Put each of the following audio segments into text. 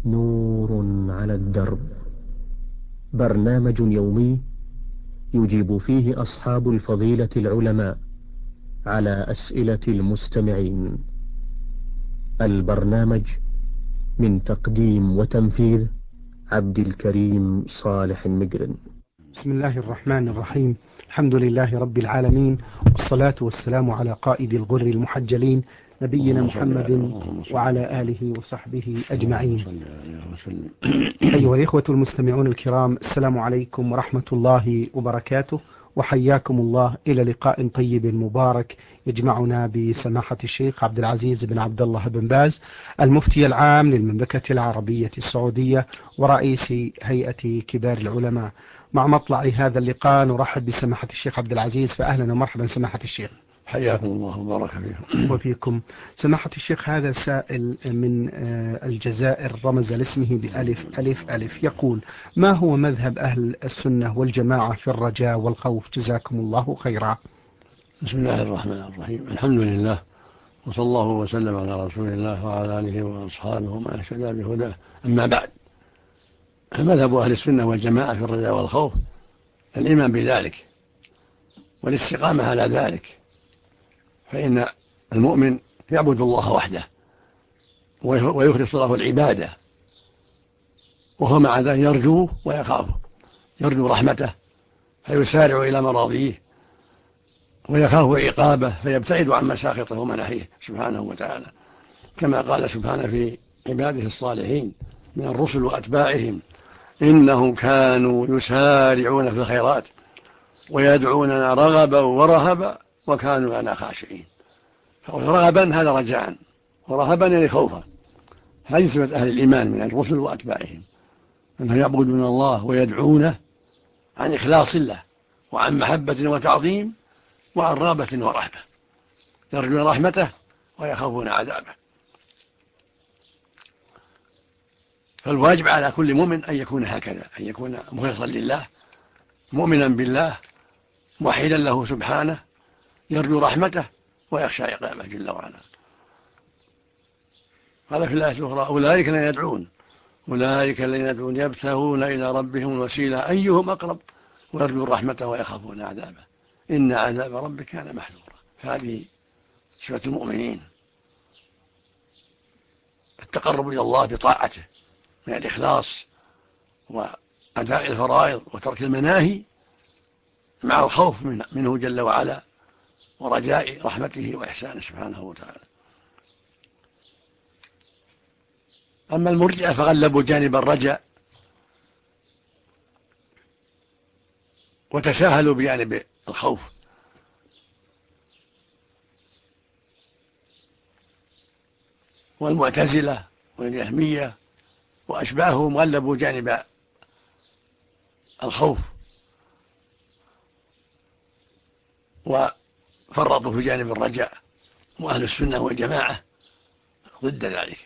نور على الدرب، برنامج يومي يجيب فيه أصحاب الفضيلة العلماء على أسئلة المستمعين. البرنامج من تقديم وتنفيذ عبد الكريم صالح المقرن. بسم الله الرحمن الرحيم. الحمد لله رب العالمين، والصلاة والسلام على قائد الغر المحجلين نبينا محمد وعلى آله وصحبه أجمعين. أيها الإخوة المستمعون الكرام، السلام عليكم ورحمة الله وبركاته، وحياكم الله إلى لقاء طيب مبارك يجمعنا بسماحة الشيخ عبد العزيز بن عبد الله بن باز، المفتي العام للمملكة العربية السعودية ورئيس هيئة كبار العلماء. مع مطلع هذا اللقاء نرحب بسماحة الشيخ عبد العزيز، فأهلا ومرحبا سماحة الشيخ. حياكم الله وبارك فيكم. وفيكم. سماحة الشيخ، هذا سائل من الجزائر رمز لاسمه بألف ألف ألف، يقول: ما هو مذهب أهل السنة والجماعة في الرجاء والخوف؟ جزاكم الله خيرا. بسم الله الرحمن الرحيم، الحمد لله، وصلى الله وسلم على رسول الله وعلى آله وأصحابه ومن اهتدى بهداه. أما بعد، فمذهب أهل السنة والجماعة في الرجاء والخوف الإيمان بذلك والاستقامة على ذلك، فإن المؤمن يعبد الله وحده ويخلص له العبادة، وهو مع ذلك يرجوه ويخافه، يرجو رحمته فيسارع إلى مراضيه، ويخاف عقابه فيبتعد عن مساخطه ومناهيه سبحانه وتعالى، كما قال سبحانه في عباده الصالحين من الرسل وأتباعهم: إنهم كانوا يسارعون في الخيرات ويدعوننا رغبا ورهبا وكانوا لنا خاشعين. رغبا هذا رجاء، ورهبا يعني خوفا. هذه صفة أهل الإيمان من الرسل وأتباعهم، أنهم يعبدون الله ويدعونه عن إخلاص الله وعن محبة وتعظيم وعن رغبة ورهبة، يرجون رحمته ويخافون عذابه. فالواجب على كل مؤمن أن يكون هكذا، أن يكون مخلصا لله، مؤمنا بالله، موحدا له سبحانه، يرجو رحمته ويخشى عقابه جل وعلا. قال في الآية الأخرى: أولئك الذين يدعون يبتغون إلى ربهم الوسيلة أيهم أقرب ويرجون رحمته ويخافون عذابه إن عذاب ربك كان محذورا. فهذه صفة المؤمنين، التقرب إلى الله بطاعته من الإخلاص وأداء الفرائض وترك المناهي، مع الخوف منه جل وعلا ورجاء رحمته وإحسانه سبحانه وتعالى. أما المرجئة فغلبوا جانب الرجاء وتساهلوا بجانب الخوف، والمعتزلة والجهمية وأشباههم غلبوا جانب الخوف وفرطوا في جانب الرجاء، وأهل السنة والجماعة ضد ذلك،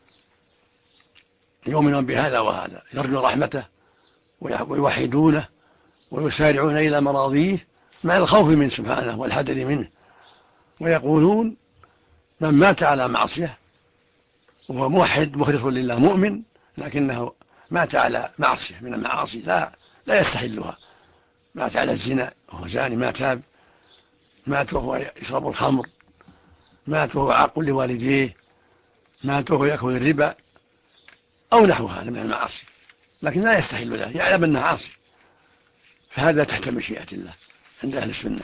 يؤمنون بهذا وهذا، يرجون رحمته ويوحدونه ويسارعون إلى مراضيه مع الخوف من سبحانه والحذر منه، ويقولون: من مات على معصية وهو موحد مخلص لله مؤمن لكنه مات على معصية من المعاصي لا يستحلها، مات على الزنا وهو زاني، ما تاب، مات وهو يشرب الخمر، مات وهو عاق لوالديه، مات وهو يأكل الربا أو نحوها من المعاصي، لكن لا يستحل ذلك، يعلم أنه عاصي، فهذا تحت مشيئة الله عند أهل السنة،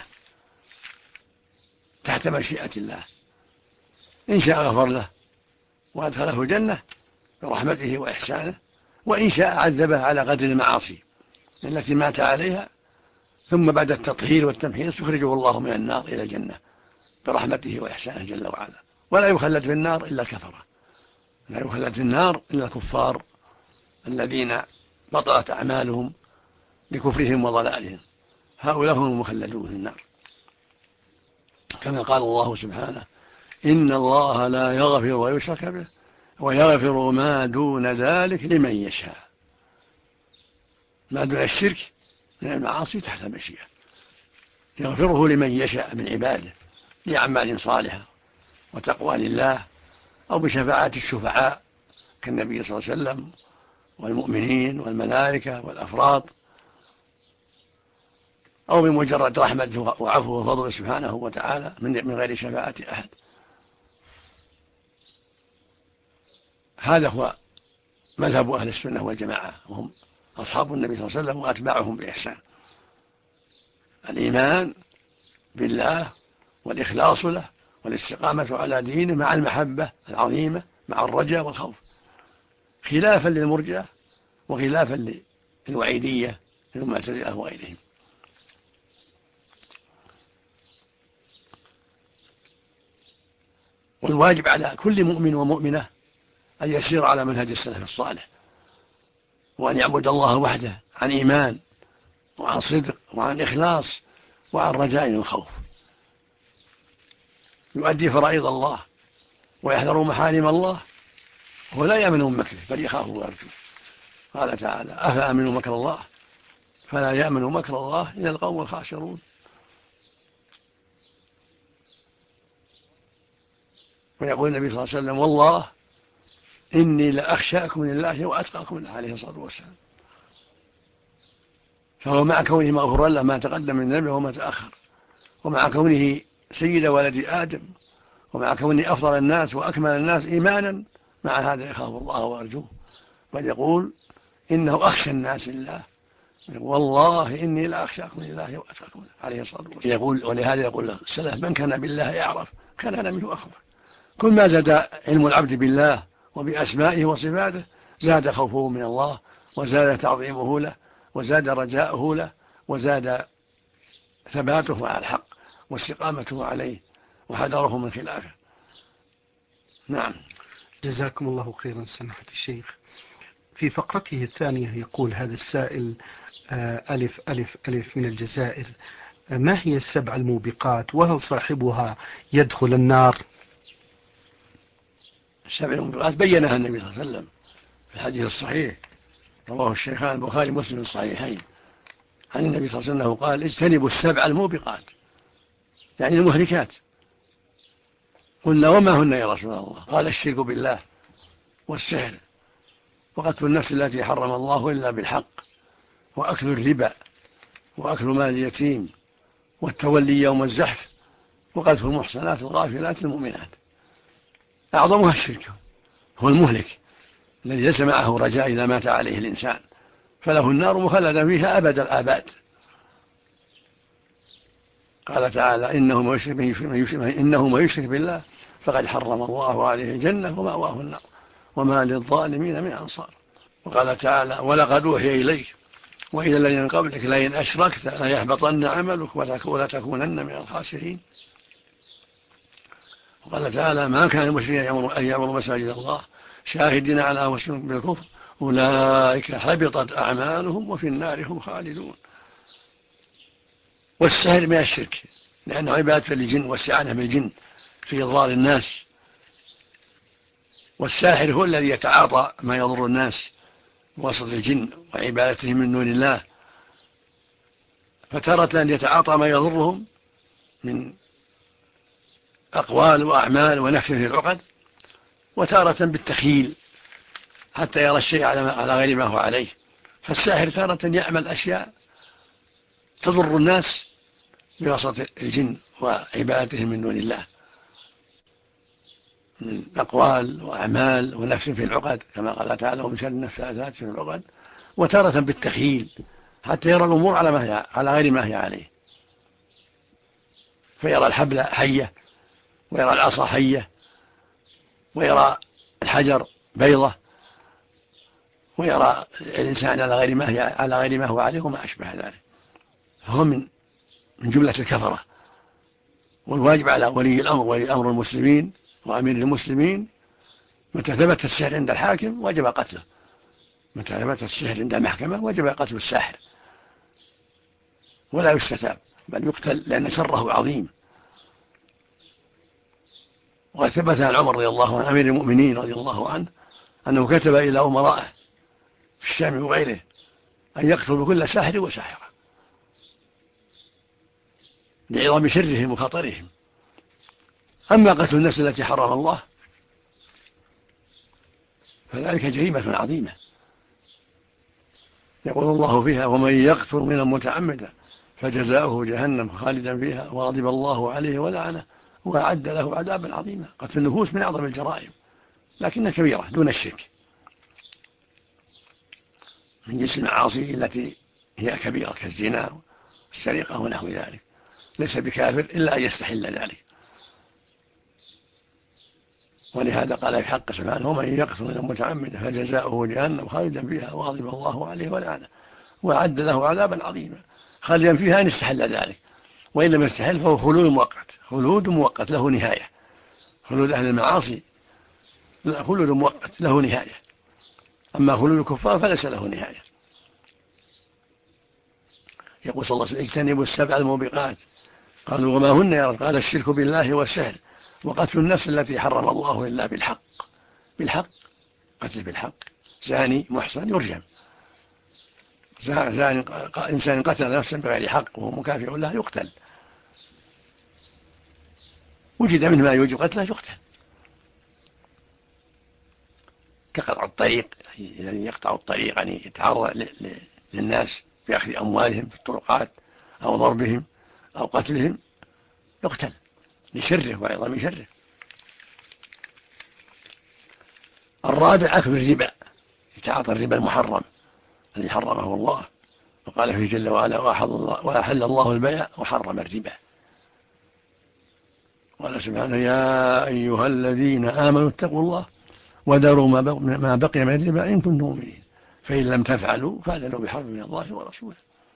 تحت مشيئة الله، إن شاء غفر له وأدخله الجنة برحمته وإحسانه، وإن شاء عذبه على قدر المعاصي التي مات عليها، ثم بعد التطهير والتمحيص يخرجه الله من النار إلى الجنة برحمته وإحسانه جل وعلا. ولا يخلد في النار إلا الكفرة، لا يخلد في النار إلا الكفار الذين بطلت أعمالهم لكفرهم وضلالهم، هؤلاء هم المخلدون في النار، كما قال الله سبحانه: إن الله لا يغفر ويشرك به ويغفر ما دون ذلك لمن يشاء. ما دون الشرك من المعاصي تحت المشيئة، يغفره لمن يشاء من عباده لأعمال صالحة وتقوى لله، أو بشفاعة الشفعاء كالنبي صلى الله عليه وسلم والمؤمنين والملائكة والأفراد، أو بمجرد رحمته وعفوه وفضله سبحانه وتعالى من غير شفاعة أحد. هذا هو مذهب أهل السنة والجماعة، وهم أصحاب النبي صلى الله عليه وسلم وأتباعهم بإحسان: الإيمان بالله والإخلاص له والاستقامة على دينه مع المحبة العظيمة مع الرجاء والخوف، خلافا للمرجئة وخلافا للوعيدية للمعتزلة وغيرهم. والواجب على كل مؤمن ومؤمنة أن يسير على منهج السلف الصالح، وأن يعبد الله وحده عن إيمان وعن صدق وعن إخلاص وعن رجاء وخوف، يؤدي فرائض الله ويحذر محارم الله، ولا يأمن من مكره بل يخاف ويرجو. قال تعالى: أفأمنوا مكر الله فلا يأمن مكر الله إلا القوم الخاسرون. ويقول النبي صلى الله عليه وسلم: والله إني لأخشاكم لله وأتقاكم له، عليه الصلاة والسلام. فهو مع كونه مغفورا له ما تقدم من ذنبه وما تأخر، ومع كونه سيد ولد آدم، ومع كونه أفضل الناس وأكمل الناس إيمانا، مع هذا يخاف الله ويرجوه، بل يقول إنه أخشى الناس لله، والله إني لأخشاكم لله وأتقاكم له، عليه الصلاة والسلام. يقول: ولهذا يقول السلف: من كان بالله يعرف كان منه أخوف. كل ما زاد علم العبد بالله وبأسمائه وصفاته زاد خوفه من الله، وزاد تعظيمه له، وزاد رجاؤه له، وزاد ثباته على الحق واستقامته عليه وحذره من خلافه. نعم. جزاكم الله خيرا سماحة الشيخ. في فقرته الثانية يقول هذا السائل: ألف ألف ألف من الجزائر: ما هي السبع الموبقات، وهل صاحبها يدخل النار؟ السبع الموبقات بينها النبي صلى الله عليه وسلم في الحديث الصحيح رواه الشيخان البخاري ومسلم في الصحيحين عن النبي صلى الله عليه وسلم قال: اجتنبوا السبع الموبقات، يعني المهلكات. قلنا: وما هن يا رسول الله؟ قال: الشرك بالله، والسحر، وقتل النفس التي حرم الله إلا بالحق، وأكل الربا، وأكل مال اليتيم، والتولي يوم الزحف، وقذف المحصنات الغافلات المؤمنات. أعظمها الشرك، هو المهلك الذي ليس معه رجاء إذا مات عليه الإنسان، فله النار مخلدا فيها أبد الآباد. قال تعالى: إنه ما يشرك بالله فقد حرم الله عليه الجنة ومأواه النار وما للظالمين من أنصار. وقال تعالى: ولقد أوحي إليك وإلى الذين من قبلك لئن أشركت ليحبطن عملك ولتكونن من الخاسرين. وقال تعالى: ما كان المشركين أن يعمروا مساجد الله شاهدين على أنفسهم بالكفر أولئك حبطت أعمالهم وفي النار هم خالدون. والسحر من الشرك لأنه عبادة للجن واستعانة بالجن في إضلال الناس، والساحر هو الذي يتعاطى ما يضر الناس بواسطة الجن وعبادتهم من دون الله، فترة يتعاطى ما يضرهم من أقوال وأعمال ونفس في العقد، وتارة بالتخيل حتى يرى الشيء على غير ما هو عليه. فالساحر تارة يعمل أشياء تضر الناس بواسطة الجن وعبادتهم من دون الله من أقوال وأعمال ونفس في العقد كما قال تعالى: ومن شر النفاثات في العقد، وتارة بالتخيل حتى يرى الأمور على غير ما هي عليه، فيرى الحبل حية ويرى العصا حية ويرى الحجر بيضة ويرى الإنسان على غير ما هو عليه وما أشبه ذلك. فهو من جملة الكفرة. والواجب على ولي أمر المسلمين وأمير المسلمين متى ثبت السحر عند الحاكم وجب قتله، متى ثبت السحر عند المحكمة وجب قتل الساحر ولا يستتاب بل يقتل لأن شره عظيم. وقد ثبت عن عمر رضي الله عنه أمير المؤمنين رضي الله عنه أنه كتب إلى أمرائه في الشام وغيره أن يقتلوا كل ساحر وساحرة لعظم شرهم وخطرهم. أما قتل النفس التي حرم الله فذلك جريمة عظيمة يقول الله فيها: ومن يقتل منا متعمدا فجزاؤه جهنم خالدا فيها وغضب الله عليه ولعنه وأعد له عذابا عظيما. قتل النفوس من أعظم الجرائم، لكنها كبيرة دون الشرك، من جنس المعاصي التي هي كبيرة كالزنا والسرقة ونحو ذلك. ليس بكافر إلا أن يستحل ذلك. ولهذا قال في حق سبحانه: ومن يقتل منا متعمدا فجزاؤه جهنم خالدا فيها وغضب الله عليه ولعنه وأعد له عذابا عظيما. خالدا فيها إن استحل ذلك، وإن لم يستحل فهو خلود مؤقت، خلود مؤقت له نهاية. خلود أهل المعاصي خلود مؤقت له نهاية، أما خلود الكفار فليس له نهاية. يقول صلى الله عليه وسلم: اجتنبوا السبع الموبقات. قالوا: وما هن يا رب؟ قال: الشرك بالله والسحر وقتل النفس التي حرم الله إلا بالحق. بالحق، قتل بالحق. زاني محصن يرجم. إنسان قتل نفسا بغير حق وهو مكافئ له يقتل. وجد منه ما يوجب قتله يقتل. كقطع الطريق، الذي يقطع الطريق يعني يتعرض للناس بأخذ أموالهم في الطرقات أو ضربهم أو قتلهم يقتل لشره وعظم شره. الرابع أكل الربا، يتعاطى الربا المحرم الذي حرمه الله، وقال فيه جل وعلا: وأحل الله البيع وحرم الربا. قال سبحانه: يا أيها الذين آمنوا اتقوا الله وذروا ما بقي من الربا إن كنتم مؤمنين فإن لم تفعلوا فأذنوا بحرب من الله ورسوله.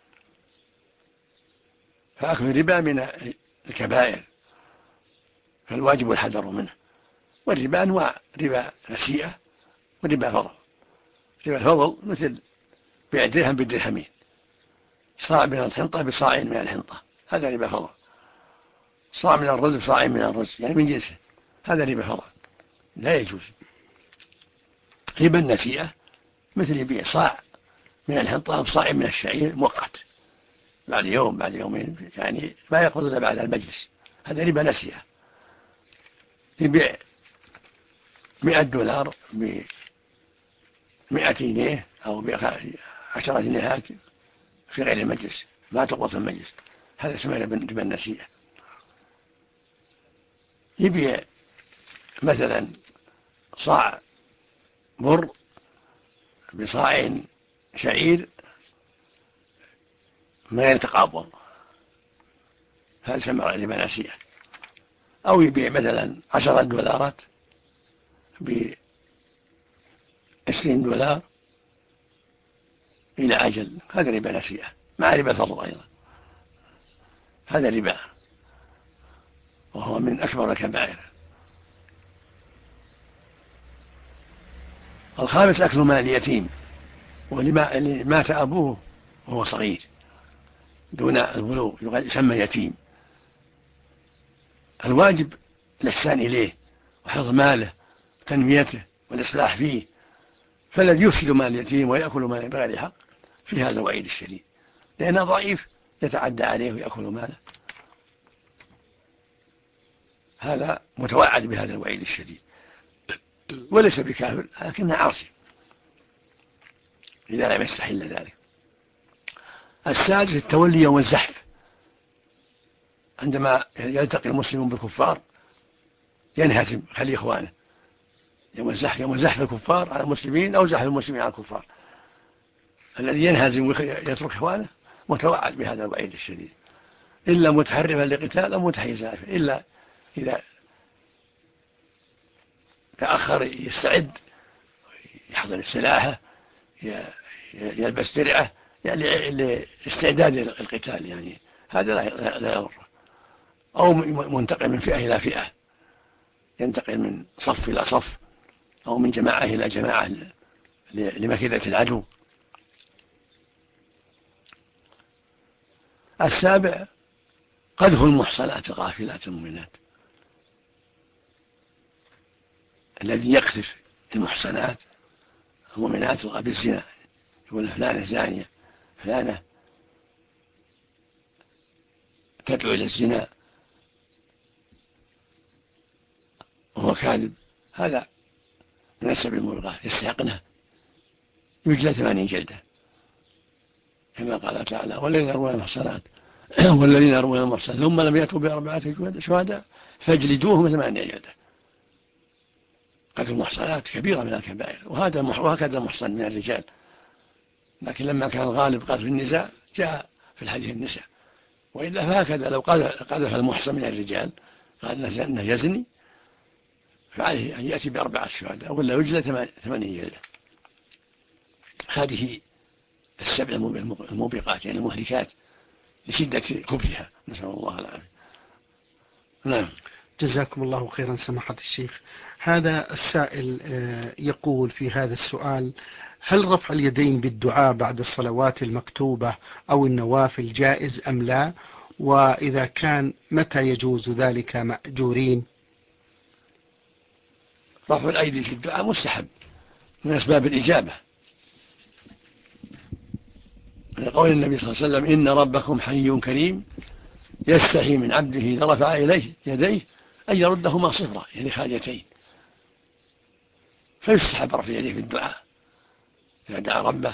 فأكل الربا من الكبائر، فالواجب الحذر منه. والربا أنواع: ربا نسيئة وربا فضل. ربا الفضل مثل بيع درهم بالدرهمين، صاع من الحنطة بصاع من الحنطة، هذا ربا فضل. صاع من الرز بصاع من الرز، يعني من جنسه، هذا ربا فضل لا يجوز. ربا النسيئة مثل يبيع صاع من الحنطة بصاع من الشعير مؤقت، بعد يوم بعد يومين، يعني ما يقبض إلا بعد المجلس، هذا ربا نسيئة. يبيع $100 ب100 جنيه أو ب10 جنيهات في غير المجلس، ما تقبض في المجلس، هذا اسمه ربا النسيئة. يبيع مثلا صاع بر بصاع شعير من غير تقابض، هذا اسمه ربا نسيئة. أو يبيع مثلا $10 ب$20 إلى أجل، هذا ربا نسيئة مع ربا الفضل أيضا، هذا ربا وهو من أكبر الكبائر. الخامس أكل مال اليتيم، واللي مات أبوه وهو صغير دون البلوغ يسمى يتيم. الواجب الإحسان إليه وحفظ ماله وتنميته والإصلاح فيه، فالذي يفسد مال اليتيم ويأكل ماله بغير حق في هذا الوعيد الشديد، لأنه ضعيف يتعدى عليه ويأكل ماله، هذا متوعد بهذا الوعيد الشديد، وليس بكافر لكنه عاصي إذا لم يستحل ذلك. السادس التولي يوم الزحف، عندما يلتقي المسلمون بالكفار ينهزم خلي إخوانه. يوم زحف الكفار على المسلمين أو زحف المسلمين على الكفار، الذي ينهزم ويترك إخوانه متوعد بهذا الوعيد الشديد، إلا متحرفا لقتال أو متحيزا، إلا إذا تأخر يستعد يحضر سلاحه يلبس درعه يعني لاستعداد القتال، يعني هذا لا يضر. أو منتقل من فئة إلى فئة، ينتقل من صف إلى صف أو من جماعة إلى جماعة لمكيدة العدو. السابع قذف المحصنات الغافلات المؤمنات، الذي يقذف المحصنات المؤمنات بالزنا، يقول فلانة زانية، فلانة تدعو إلى الزنا وهو كاذب، هذا من السبع الموبقات يستحقنها يجلد 80 جلدة كما قال تعالى والذين يرمون المحصنات والذين يرمون المحصنات ثم لم يأتوا ب4 شهداء فاجلدوهم 8 جلدة. قتل المحصنات كبيرة من الكبائر، وهكذا المحصن من الرجال، لكن لما كان الغالب قذف النساء جاء في الحديث النساء، وإلا فهكذا لو قذف المحصن من الرجال قال أنه يزني فعليه أن يأتي ب4 شهداء ولا يجلد 80 جلدة. هذه السبع الموبقات يعني المهلكات لشدة خبثها، نسأل الله العافية. نعم. جزاكم الله خيرا سماحة الشيخ. هذا السائل يقول في هذا السؤال: هل رفع اليدين بالدعاء بعد الصلوات المكتوبة أو النوافل جائز أم لا؟ وإذا كان متى يجوز ذلك مأجورين؟ رفع الأيدي في الدعاء مستحب من أسباب الإجابة، لقول النبي صلى الله عليه وسلم إن ربكم حي كريم يستحي من عبده إذا رفع إليه يديه أن يردهما صفرا يعني خاليتين، فيستحب رفع يديه في الدعاء إذا دعا ربه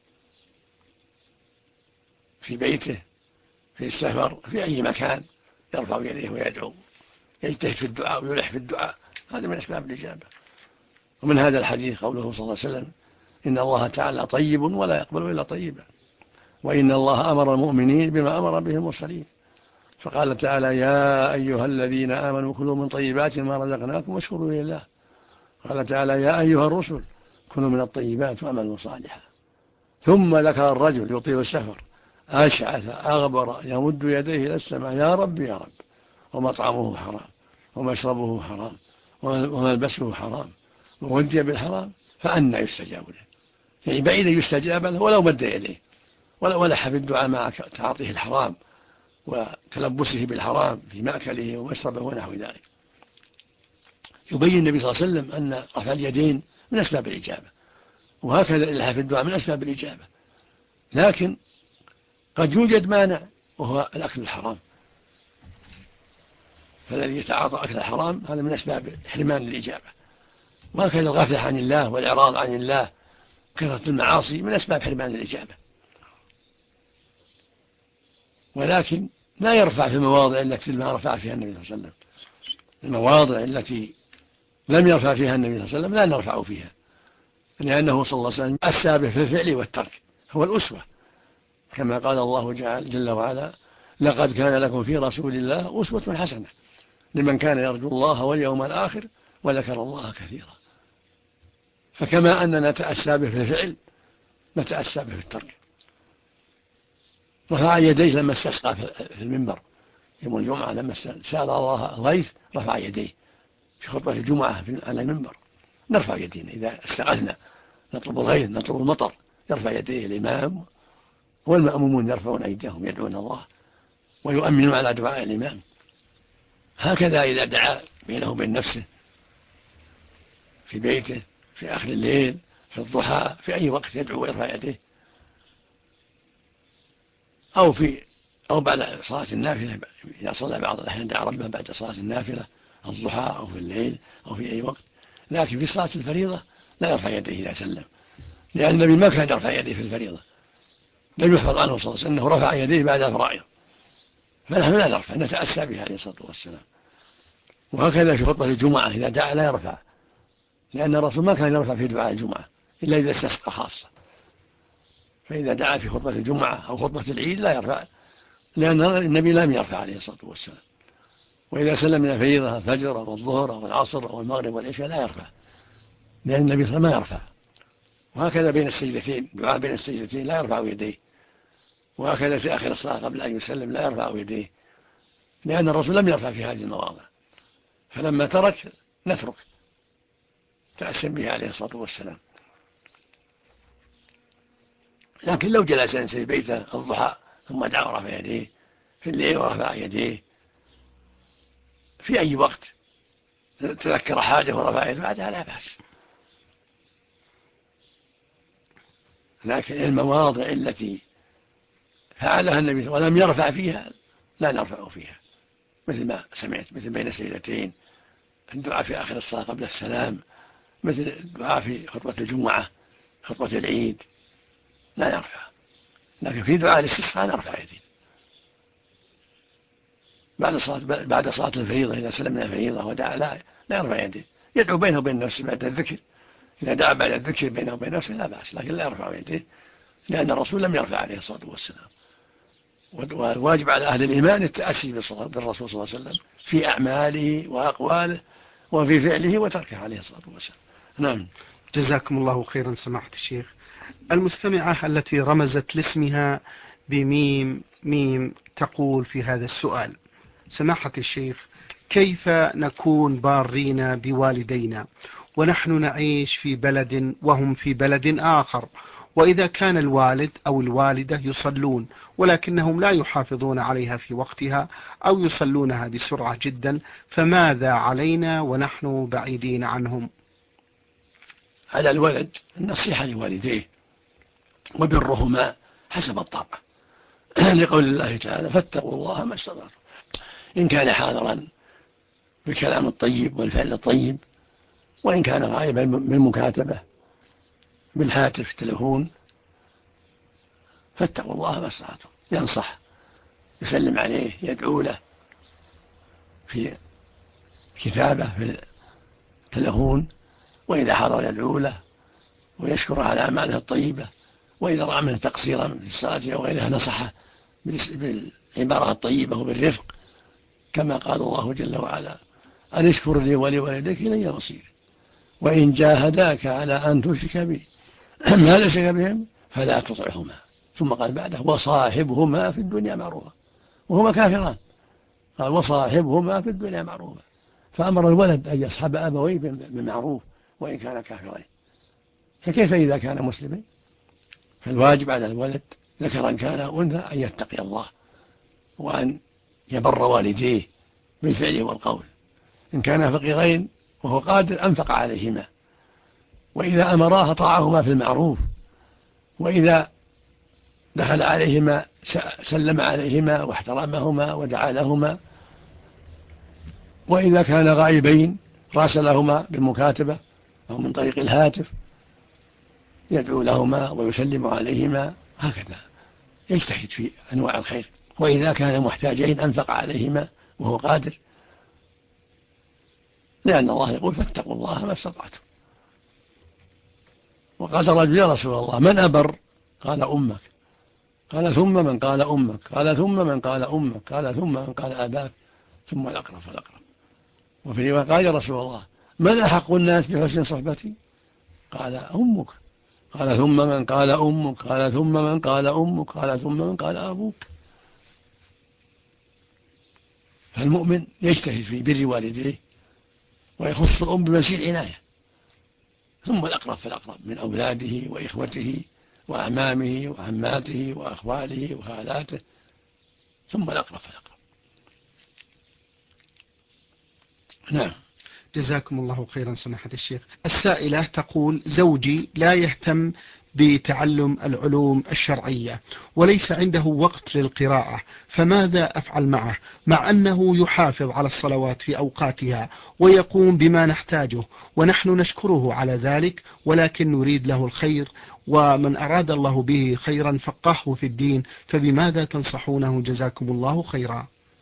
في بيته في السفر في أي مكان يرفع يديه ويدعو، يجتهد في الدعاء ويلح في الدعاء، هذا من أسباب الإجابة. ومن هذا الحديث قوله صلى الله عليه وسلم إن الله تعالى طيب ولا يقبل إلا طيبا، وإن الله أمر المؤمنين بما أمر به المرسلين، فقال تعالى يا أيها الذين آمنوا كلوا من طيبات ما رزقناكم واشكروا لله. قال تعالى يا أيها الرسل كلوا من الطيبات واعملوا صالحا. ثم ذكر الرجل يطيل السفر أشعث أغبر يمد يديه إلى السماء يا رب يا رب، ومطعمه حرام ومشربه حرام وملبسه حرام وغذي بالحرام فأنى يستجاب له، يعني بعيد يستجاب له ولو مد يديه ولو لح في الدعاء مع تعاطيه الحرام وتلبسه بالحرام في مأكله ومشربه ونحو ذلك. يبين النبي صلى الله عليه وسلم أن رفع اليدين من أسباب الإجابة، وهكذا اللح في الدعاء من أسباب الإجابة، لكن قد يوجد مانع وهو الأكل الحرام، فالذي يتعاطى أكل الحرام هذا من أسباب حرمان الإجابة، وهكذا الغفلة عن الله والإعراض عن الله كثرة المعاصي من أسباب حرمان الإجابة. ولكن لا يرفع في المواضع التي ما رفع فيها النبي صلى الله عليه وسلم، المواضع التي لم يرفع فيها النبي صلى الله عليه وسلم لا نرفع فيها، لأنه صلى الله عليه وسلم السابق في الفعل والترك هو الأسوة، كما قال الله جل وعلا لقد كان لكم في رسول الله أسوة حسنة لمن كان يرجو الله واليوم الآخر وذكر الله كثيرا. فكما أننا نتأسى به في الفعل نتأسى به في الترك. رفع يديه لما استسقى في المنبر يوم الجمعة، لما سأل الله غيث رفع يديه في خطبة الجمعة على المنبر. نرفع يدينا إذا استغثنا نطلب الغيث نطلب المطر، يرفع يديه الإمام والمأمومون يرفعون أيديهم يدعون الله ويؤمنون على دعاء الإمام. هكذا إذا دعا بينه وبين نفسه في بيته في آخر الليل في الضحى في أي وقت يدعو ويرفع يديه، أو بعد صلاة النافلة إذا صلى بعض الأحيان دعا ربه بعد صلاة النافلة الضحى أو في الليل أو في أي وقت. لكن في صلاة الفريضة لا يرفع يديه إذا سلم، لأن النبي ما كان يرفع يديه في الفريضة، لم يحفظ عنه صلى الله عليه وسلم أنه رفع يديه بعد الفرائض، فنحن لا نرفع نتأسى به عليه الصلاة والسلام. وهكذا في خطبة الجمعة إذا دعا لا يرفع، لأن الرسول ما كان يرفع في دعاء الجمعة إلا إذا استسقى خاصة، فإذا دعا في خطبة الجمعة أو خطبة العيد لا يرفع، لأن النبي لم يرفع عليه الصلاة والسلام. وإذا سلم من الفريضة الفجر والظهر والعصر والمغرب والعشاء لا يرفع، لأن النبي صلى الله عليه وسلم ما يرفع. وهكذا بين السجدتين دعاء بين السجدتين لا يرفع يديه، وهكذا في آخر الصلاة قبل أن يسلم لا يرفع يديه، لأن الرسول لم يرفع في هذه المواضع، فلما ترك نترك تأسم به عليه الصلاة والسلام. لكن لو جلس في بيته الضحى ثم دعا ورفع يديه في الليل ورفع يديه في أي وقت تذكر حاجة ورفع يديه بعدها لا بأس. لكن المواضع التي فعلها النبي ولم يرفع فيها لا نرفع فيها، مثل ما سمعت مثل بين السجدتين الدعاء في آخر الصلاة قبل السلام مثل الدعاء في خطبة الجمعة، خطبة العيد لا نرفع، لكن في دعاء الاستسقاء نرفع يدين بعد صلاة الفريضة. إذا سلمنا الفريضة ودعا لا يرفع يديه، يدعو بينه وبين نفسه بعد الذكر. إذا دعا بعد الذكر بينه وبين نفسه لا بأس، لكن لا يرفع يديه، لأن الرسول لم يرفع عليه الصلاة والسلام. والواجب على أهل الإيمان التأسي بالرسول صلى الله عليه وسلم في أعماله وأقواله وفي فعله وتركه عليه الصلاة والسلام. نعم. جزاكم الله خيرا سماحة الشيخ. المستمعة التي رمزت لاسمها بميم ميم تقول في هذا السؤال: سماحة الشيخ، كيف نكون بارين بوالدينا ونحن نعيش في بلد وهم في بلد آخر، وإذا كان الوالد أو الوالدة يصلون ولكنهم لا يحافظون عليها في وقتها أو يصلونها بسرعة جدا، فماذا علينا ونحن بعيدين عنهم؟ على الولد النصيحة لوالديه وبرهما حسب الطاقة لقول الله تعالى: فاتقوا الله ما استطعتم. إن كان حاضرا بالكلام الطيب والفعل الطيب، وإن كان غائبا بالمكاتبة بالهاتف التلفون، فاتقوا الله ما استطعتم. ينصح، يسلم عليه، يدعو له في كتابة في التلفون، وإذا حضر يدعو له ويشكر على أعماله الطيبة، وإذا رأى منه تقصيرا في الصلاة أو غيرها نصحه بالعبارة الطيبة وبالرفق، كما قال الله جل وعلا: أن اشكر لي ولوالديك إلي المصير، وإن جاهداك على أن تشرك بي ما ليس بهم فلا تطعهما. ثم قال بعده: وصاحبهما في الدنيا معروفا. وهما كافران، قال: وصاحبهما في الدنيا معروفا. فأمر الولد أن يصحب أبويه بالمعروف وإن كان كافرين، فكيف إذا كان مسلمين؟ فالواجب على الولد ذكرا كان أنثى أن يتقي الله وأن يبر والديه بالفعل والقول. إن كان فقيرين وهو قادر أنفق عليهما، وإذا أمراه طاعهما في المعروف، وإذا دخل عليهما سلم عليهما واحترمهما ودعا لهما، وإذا كان غائبين راسلهما بالمكاتبة أو من طريق الهاتف يدعو لهما ويسلم عليهما، هكذا يجتهد في أنواع الخير. وإذا كان محتاجين أنفق عليهما وهو قادر، لأن الله يقول: فاتقوا الله ما استطعتم. وقال الرجل: يا رسول الله من أبر؟ قال: أمك. قال: ثم من؟ قال: أمك. قال: ثم من؟ قال: أمك. قال: ثم من؟ قال: أباك. ثم الأقرب فالأقرب. وفي رواية: قال: يا رسول الله من أحق الناس بحسن صحبتي؟ قال: أمك. قال: ثم من؟ قال: أمك. قال: ثم من؟ قال: أمك. قال: ثم من؟ قال: أبوك. فالمؤمن يجتهد في بر والديه ويخص الأم بمزيد عناية، ثم الأقرب فالأقرب من أولاده وإخوته وأعمامه وعماته وأخواله وخالاته، ثم الأقرب فالأقرب. نعم. جزاكم الله خيرا سماحة الشيخ. السائلة تقول: زوجي لا يهتم بتعلم العلوم الشرعية وليس عنده وقت للقراءة، فماذا أفعل معه مع أنه يحافظ على الصلوات في أوقاتها ويقوم بما نحتاجه ونحن نشكره على ذلك، ولكن نريد له الخير، ومن أراد الله به خيرا فقهه في الدين، فبماذا تنصحونه جزاكم الله خيرا؟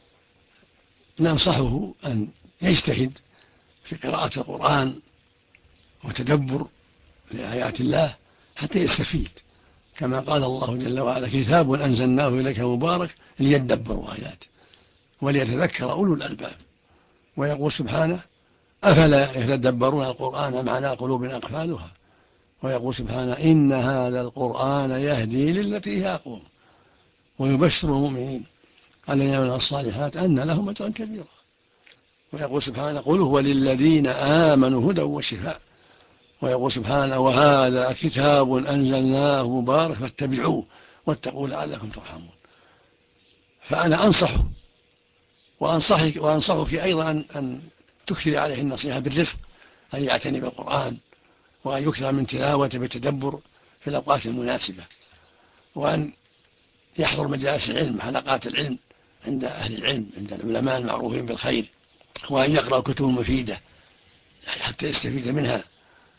ننصحه أن يجتهد في قراءة القرآن وتدبر لآيات الله حتى يستفيد، كما قال الله جل وعلا: كتاب أنزلناه إليك مبارك ليدبروا آياته وليتذكر أولو الألباب. ويقول سبحانه: أفلا يتدبرون القرآن مع قلوب أقفالها. ويقول سبحانه: إن هذا القرآن يهدي للتي هي أقوم ويبشر المؤمنين الذين يعملون الصالحات أن لهم أجرا كبيرا. ويقول سبحانه: قل هو للذين آمنوا هدى وشفاء. ويقول سبحانه: وهذا كتاب أنزلناه مبارك فاتبعوه واتقوا لعلكم ترحمون. فأنا أنصحه وأنصحك أيضا أن تكثر عليه النصيحة بالرفق، أن يعتني بالقرآن وأن يكثر من تلاوته بالتدبر في الأوقات المناسبة، وأن يحضر مجالس العلم حلقات العلم عند أهل العلم عند العلماء المعروفين بالخير، وأن يقرأ كتب مفيدة حتى يستفيد منها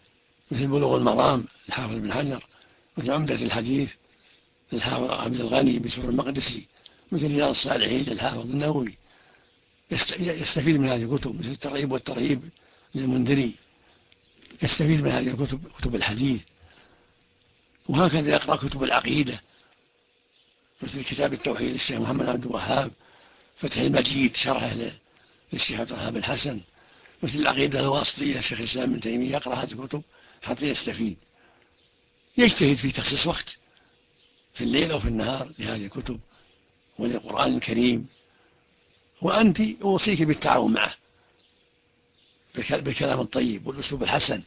مثل بلوغ المرام للحافظ بن حجر، مثل عمدة الحديث للحافظ عبد الغني بن سور المقدسي، مثل رياض الصالحين للحافظ النووي. يستفيد من هذه الكتب، مثل الترغيب والترهيب للمنذري، يستفيد من هذه الكتب، كتب الحديث. وهكذا يقرأ كتب العقيدة، مثل كتاب التوحيد للشيخ محمد عبد الوهاب، فتح المجيد شرحه للشيخ عبد الوهاب الحسن، مثل العقيدة الواسطية الشيخ الإسلام ابن تيمية. يقرأ هذه الكتب حتى يستفيد. يجتهد في تخصيص وقت في الليل أو في النهار لهذه الكتب وللقرآن الكريم. وأنت أوصيك بالتعاون معه بالكلام الطيب والأسلوب الحسن،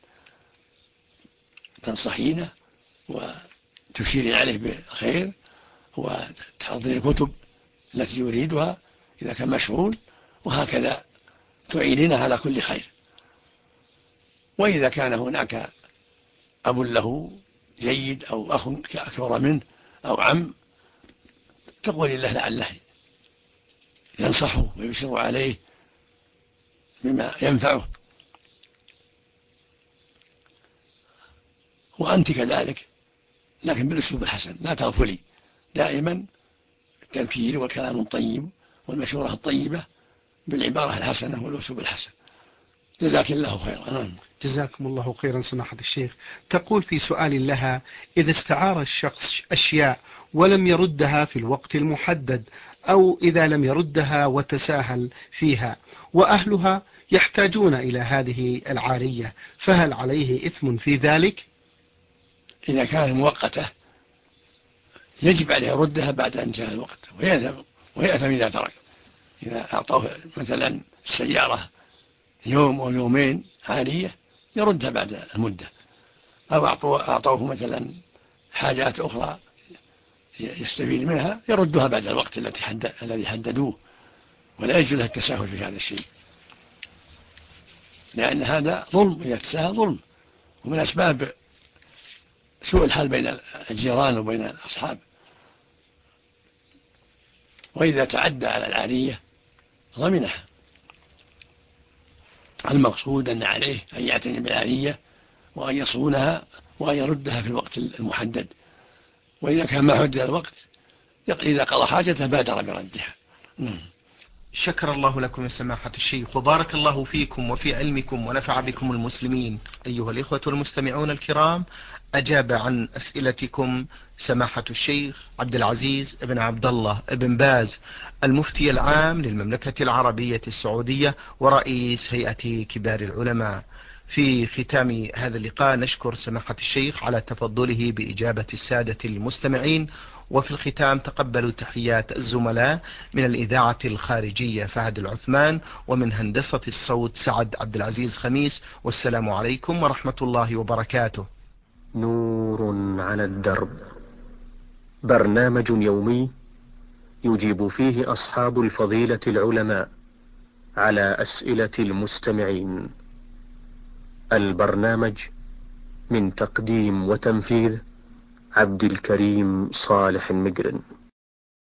تنصحينه وتشيرين عليه بالخير وتحضرين الكتب التي يريدها إذا كان مشغول، وهكذا تعينينه على كل خير. وإذا كان هناك أب له جيد أو أخ أكبر منه أو عم، تقول الله لعله ينصحه ويبشر عليه بما ينفعه. وأنت كذلك، لكن بالأسلوب الحسن، لا تغفلي، دائما التذكير والكلام الطيب والمشورة الطيبة بالعبارة الحسنة والأسلوب الحسن. جزاك الله خيرا. جزاكم الله خيرا سماحة الشيخ. تقول في سؤال لها: إذا استعار الشخص أشياء ولم يردها في الوقت المحدد، أو إذا لم يردها وتساهل فيها، وأهلها يحتاجون إلى هذه العارية، فهل عليه إثم في ذلك؟ إذا كان مؤقتة يجب عليه يردها بعد انتهاء الوقت، ويأثم إذا ترك. إذا أعطوه مثلا السيارة يوم أو يومين عارية يردها بعد المدة، أو أعطوه مثلا حاجات أخرى يستفيد منها يردها بعد الوقت الذي حددوه. ولا يجوز له التساهل في هذا الشيء، لأن هذا ظلم. إذا تساهل ظلم، ومن أسباب سوء الحال بين الجيران وبين الأصحاب. وإذا تعدى على العارية ضمنها. المقصود أن عليه أن يعتني بالعارية وأن يصونها وأن يردها في الوقت المحدد. وإذا كان ما حدد الوقت، إذا قضى حاجته بادر بردها. شكر الله لكم يا سماحة الشيخ، وبارك الله فيكم وفي علمكم ونفع بكم المسلمين. أيها الإخوة المستمعون الكرام، أجاب عن أسئلتكم سماحة الشيخ عبد العزيز بن عبد الله بن باز، المفتي العام للمملكة العربية السعودية ورئيس هيئة كبار العلماء. في ختام هذا اللقاء نشكر سماحة الشيخ على تفضله بإجابة السادة المستمعين. وفي الختام تقبلوا تحيات الزملاء من الإذاعة الخارجية فهد العثمان، ومن هندسة الصوت سعد عبد العزيز خميس. والسلام عليكم ورحمة الله وبركاته. نور على الدرب، برنامج يومي يجيب فيه أصحاب الفضيلة العلماء على أسئلة المستمعين. البرنامج من تقديم وتنفيذ عبد الكريم صالح مجرن.